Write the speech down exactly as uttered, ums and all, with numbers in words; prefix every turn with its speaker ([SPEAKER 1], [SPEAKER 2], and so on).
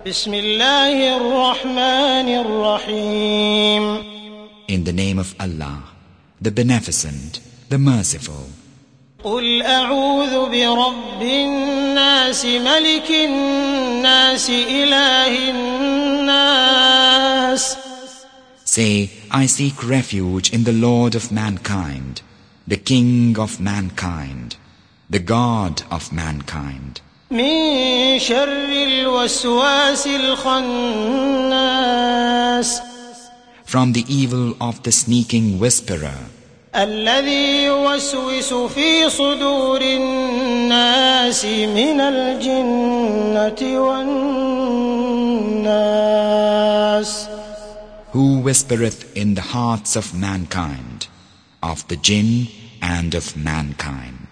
[SPEAKER 1] بسم الله الرحمن الرحيم.
[SPEAKER 2] In the name of Allah, the Beneficent, the Merciful.
[SPEAKER 1] قل أعوذ برب الناس ملك الناس إله الناس.
[SPEAKER 2] Say, I seek refuge in the Lord of mankind, the King of mankind, the God of mankind.
[SPEAKER 1] من شر الوسواس الخناس.
[SPEAKER 2] From the evil of the sneaking whisperer,
[SPEAKER 1] الذي يوسوس في صدور الناس من الجنة والناس.
[SPEAKER 2] who whispereth in the hearts of mankind, of the jinn and of mankind.